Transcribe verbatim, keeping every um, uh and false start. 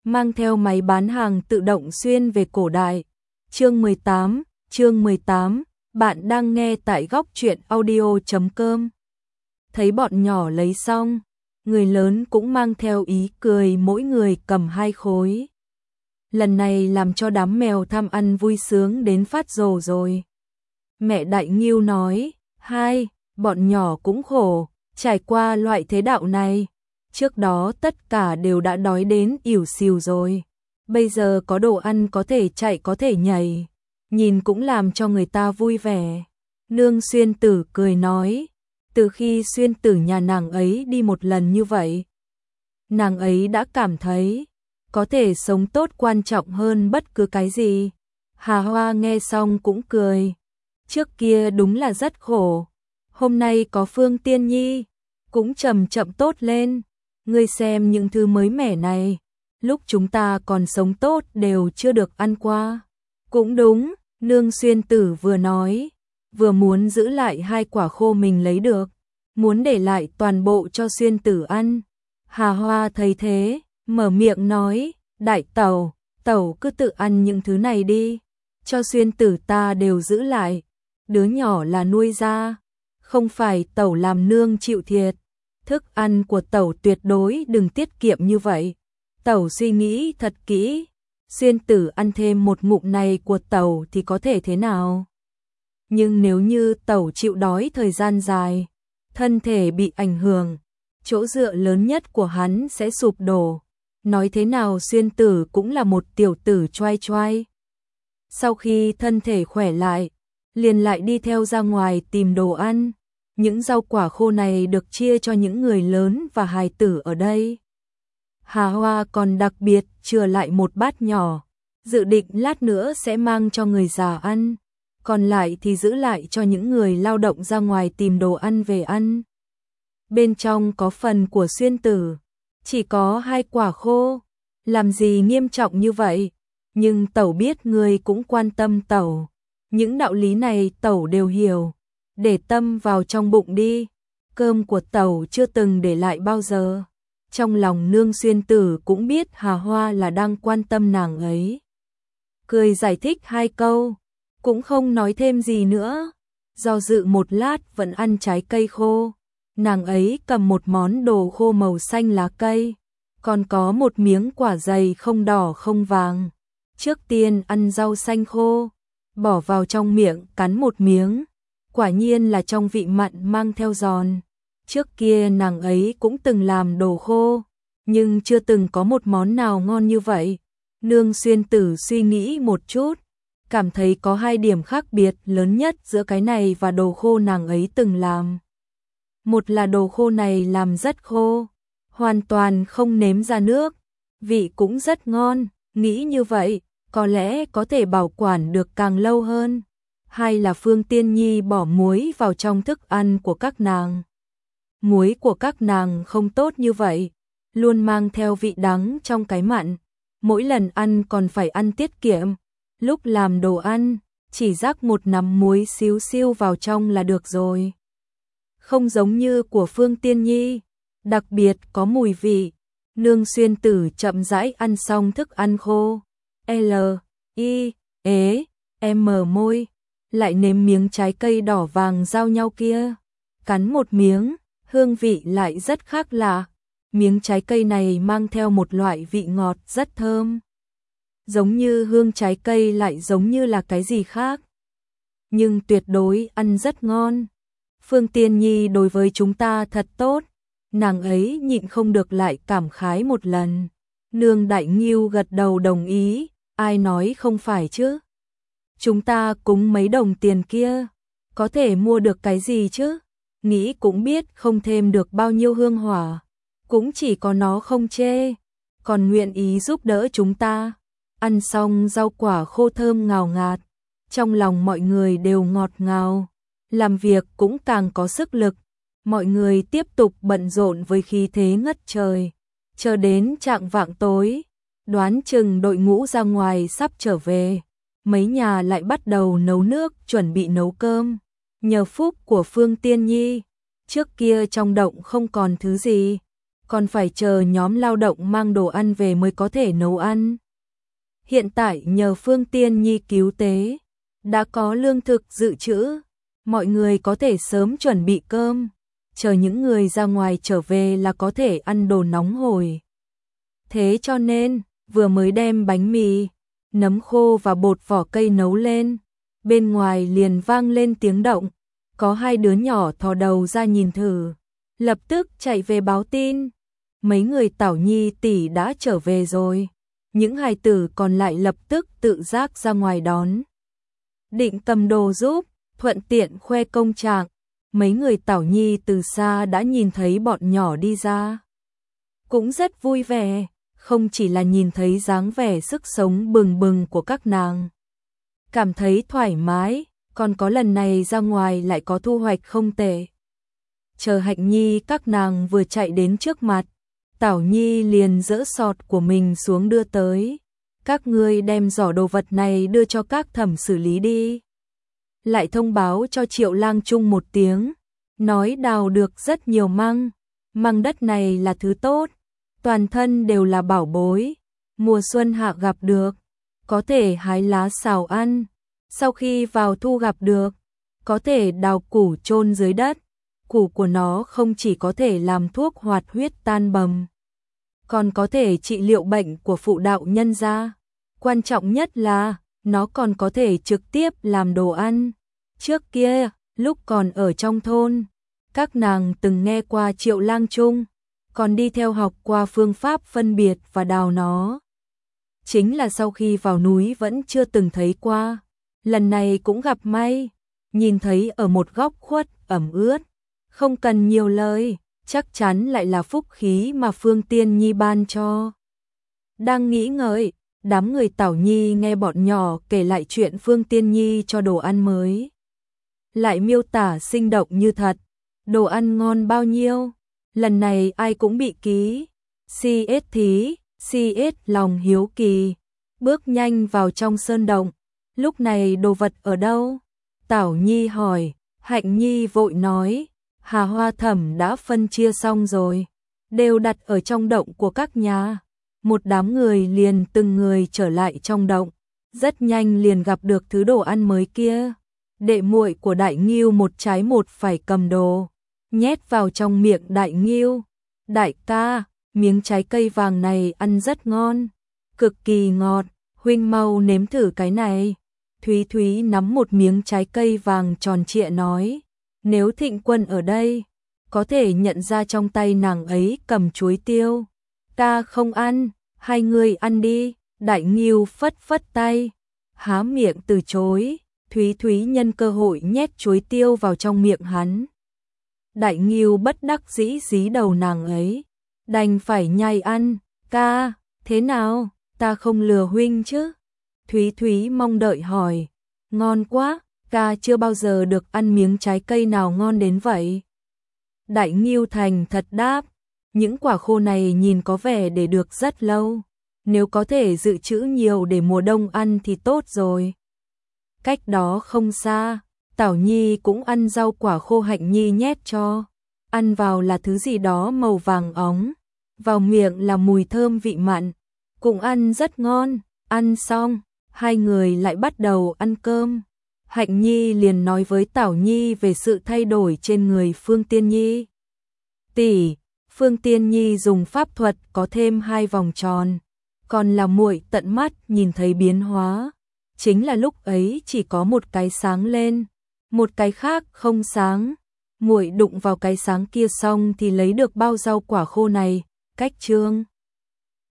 mang theo máy bán hàng tự động xuyên về cổ đại. Chương mười tám, chương mười tám, bạn đang nghe tại góc truyện audio chấm com. Thấy bọn nhỏ lấy xong, người lớn cũng mang theo ý cười, mỗi người cầm hai khối. Lần này làm cho đám mèo tham ăn vui sướng đến phát rồ rồi. Mẹ Đại Ngưu nói, hai, bọn nhỏ cũng khổ, trải qua loại thế đạo này. Trước đó tất cả đều đã đói đến ỉu xìu rồi. Bây giờ có đồ ăn có thể chạy có thể nhảy, nhìn cũng làm cho người ta vui vẻ. Nương Xuyên Tử cười nói, từ khi Xuyên Tử nhà nàng ấy đi một lần như vậy, nàng ấy đã cảm thấy có thể sống tốt quan trọng hơn bất cứ cái gì. Hà Hoa nghe xong cũng cười, trước kia đúng là rất khổ, hôm nay có Phương Tiên Nhi, cũng chậm chậm tốt lên. Ngươi xem những thứ mới mẻ này, lúc chúng ta còn sống tốt đều chưa được ăn qua. Cũng đúng, Nương Xuyên Tử vừa nói, vừa muốn giữ lại hai quả khô mình lấy được, muốn để lại toàn bộ cho Xuyên Tử ăn. Hà Hoa thấy thế, mở miệng nói, đại tẩu, tẩu cứ tự ăn những thứ này đi, cho Xuyên Tử ta đều giữ lại, đứa nhỏ là nuôi ra, không phải tẩu làm nương chịu thiệt. Thức ăn của tẩu tuyệt đối đừng tiết kiệm như vậy. Tẩu suy nghĩ thật kỹ, Xuyên Tử ăn thêm một ngụm này của tẩu thì có thể thế nào? Nhưng nếu như tẩu chịu đói thời gian dài, thân thể bị ảnh hưởng, chỗ dựa lớn nhất của hắn sẽ sụp đổ. Nói thế nào Xuyên Tử cũng là một tiểu tử choai choai. Sau khi thân thể khỏe lại, liền lại đi theo ra ngoài tìm đồ ăn. Những rau quả khô này được chia cho những người lớn và hài tử ở đây. Hà Hoa còn đặc biệt chừa lại một bát nhỏ, dự định lát nữa sẽ mang cho người già ăn, còn lại thì giữ lại cho những người lao động ra ngoài tìm đồ ăn về ăn. Bên trong có phần của Xuyên Tử, chỉ có hai quả khô, làm gì nghiêm trọng như vậy, nhưng tẩu biết người cũng quan tâm tẩu, những đạo lý này tẩu đều hiểu. Để tâm vào trong bụng đi, cơm của tẩu chưa từng để lại bao giờ. Trong lòng Nương Xuyên Tử cũng biết Hà Hoa là đang quan tâm nàng ấy. Cười giải thích hai câu, cũng không nói thêm gì nữa. Do dự một lát vẫn ăn trái cây khô. Nàng ấy cầm một món đồ khô màu xanh lá cây, còn có một miếng quả dày không đỏ không vàng. Trước tiên ăn rau xanh khô, bỏ vào trong miệng cắn một miếng. Quả nhiên là trong vị mặn mang theo giòn. Trước kia nàng ấy cũng từng làm đồ khô, nhưng chưa từng có một món nào ngon như vậy. Nương Xuyên Tử suy nghĩ một chút, cảm thấy có hai điểm khác biệt lớn nhất giữa cái này và đồ khô nàng ấy từng làm. Một là đồ khô này làm rất khô, hoàn toàn không nếm ra nước, vị cũng rất ngon, nghĩ như vậy, có lẽ có thể bảo quản được càng lâu hơn. Hay là Phương Tiên Nhi bỏ muối vào trong thức ăn của các nàng. Muối của các nàng không tốt như vậy, luôn mang theo vị đắng trong cái mặn. Mỗi lần ăn còn phải ăn tiết kiệm. Lúc làm đồ ăn, chỉ rắc một nắm muối xíu xiu vào trong là được rồi. Không giống như của Phương Tiên Nhi, đặc biệt có mùi vị. Nương Xuyên Tử chậm rãi ăn xong thức ăn khô. L, I, ế, M môi. Lại nếm miếng trái cây đỏ vàng giao nhau kia, cắn một miếng, hương vị lại rất khác lạ. Miếng trái cây này mang theo một loại vị ngọt rất thơm, giống như hương trái cây lại giống như là cái gì khác, nhưng tuyệt đối ăn rất ngon. Phương Tiên Nhi đối với chúng ta thật tốt, nàng ấy nhịn không được lại cảm khái một lần. Nương Đại Ngưu gật đầu đồng ý, ai nói không phải chứ. Chúng ta cúng mấy đồng tiền kia, có thể mua được cái gì chứ? Nghĩ cũng biết không thêm được bao nhiêu hương hỏa, cũng chỉ có nó không chê, còn nguyện ý giúp đỡ chúng ta. Ăn xong rau quả khô thơm ngào ngạt, trong lòng mọi người đều ngọt ngào, làm việc cũng càng có sức lực. Mọi người tiếp tục bận rộn với khí thế ngất trời, chờ đến chạng vạng tối, đoán chừng đội ngũ ra ngoài sắp trở về. Mấy nhà lại bắt đầu nấu nước, chuẩn bị nấu cơm. Nhờ phúc của Phương Tiên Nhi, trước kia trong động không còn thứ gì, còn phải chờ nhóm lao động mang đồ ăn về mới có thể nấu ăn. Hiện tại nhờ Phương Tiên Nhi cứu tế, đã có lương thực dự trữ, mọi người có thể sớm chuẩn bị cơm, chờ những người ra ngoài trở về là có thể ăn đồ nóng hổi. Thế cho nên, vừa mới đem bánh mì, nấm khô và bột vỏ cây nấu lên, bên ngoài liền vang lên tiếng động, có hai đứa nhỏ thò đầu ra nhìn thử, lập tức chạy về báo tin. Mấy người Tảo Nhi tỷ đã trở về rồi. Những hài tử còn lại lập tức tự giác ra ngoài đón. Định cầm đồ giúp, thuận tiện khoe công trạng. Mấy người Tảo Nhi từ xa đã nhìn thấy bọn nhỏ đi ra. Cũng rất vui vẻ, không chỉ là nhìn thấy dáng vẻ sức sống bừng bừng của các nàng. Cảm thấy thoải mái, còn có lần này ra ngoài lại có thu hoạch không tệ. Chờ Hạnh Nhi các nàng vừa chạy đến trước mặt, Tảo Nhi liền dỡ sọt của mình xuống đưa tới. Các ngươi đem giỏ đồ vật này đưa cho các thẩm xử lý đi. Lại thông báo cho Triệu Lang Trung một tiếng, nói đào được rất nhiều măng. Măng đất này là thứ tốt, toàn thân đều là bảo bối. Mùa xuân hạ gặp được, có thể hái lá xào ăn. Sau khi vào thu gặp được, có thể đào củ chôn dưới đất. Củ của nó không chỉ có thể làm thuốc hoạt huyết tan bầm, còn có thể trị liệu bệnh của phụ đạo nhân gia. Quan trọng nhất là, nó còn có thể trực tiếp làm đồ ăn. Trước kia, lúc còn ở trong thôn, các nàng từng nghe qua Triệu Lang Trung, còn đi theo học qua phương pháp phân biệt và đào nó. Chính là sau khi vào núi vẫn chưa từng thấy qua. Lần này cũng gặp may, nhìn thấy ở một góc khuất, ẩm ướt. Không cần nhiều lời, chắc chắn lại là phúc khí mà Phương Tiên Nhi ban cho. Đang nghĩ ngợi, đám người Tảo Nhi nghe bọn nhỏ kể lại chuyện Phương Tiên Nhi cho đồ ăn mới. Lại miêu tả sinh động như thật, đồ ăn ngon bao nhiêu, lần này ai cũng bị ký. xê ét thí, xê ét lòng hiếu kỳ, bước nhanh vào trong sơn động. Lúc này đồ vật ở đâu? Tảo Nhi hỏi, Hạnh Nhi vội nói, Hà Hoa Thẩm đã phân chia xong rồi, đều đặt ở trong động của các nhà. Một đám người liền từng người trở lại trong động, rất nhanh liền gặp được thứ đồ ăn mới kia. Đệ muội của Đại Ngưu một trái một phải cầm đồ, nhét vào trong miệng Đại Ngưu. Đại ca, miếng trái cây vàng này ăn rất ngon, cực kỳ ngọt, huynh mau nếm thử cái này. Thúy Thúy nắm một miếng trái cây vàng tròn trịa nói, nếu Thịnh Quân ở đây, có thể nhận ra trong tay nàng ấy cầm chuối tiêu. Ta không ăn, hai người ăn đi. Đại Ngưu phất phất tay, há miệng từ chối. Thúy Thúy nhân cơ hội nhét chuối tiêu vào trong miệng hắn. Đại Ngưu bất đắc dĩ dí đầu nàng ấy, đành phải nhai ăn. Ca, thế nào, ta không lừa huynh chứ? Thúy Thúy mong đợi hỏi. Ngon quá, ca chưa bao giờ được ăn miếng trái cây nào ngon đến vậy. Đại Ngưu thành thật đáp, những quả khô này nhìn có vẻ để được rất lâu, nếu có thể dự trữ nhiều để mùa đông ăn thì tốt rồi. Cách đó không xa, Tảo Nhi cũng ăn rau quả khô Hạnh Nhi nhét cho, ăn vào là thứ gì đó màu vàng óng, vào miệng là mùi thơm vị mặn, cũng ăn rất ngon. Ăn xong, hai người lại bắt đầu ăn cơm. Hạnh Nhi liền nói với Tảo Nhi về sự thay đổi trên người Phương Tiên Nhi. Tỷ, Phương Tiên Nhi dùng pháp thuật có thêm hai vòng tròn, còn là muội tận mắt nhìn thấy biến hóa. Chính là lúc ấy chỉ có một cái sáng lên, một cái khác không sáng. Muội đụng vào cái sáng kia xong thì lấy được bao rau quả khô này, cách trương.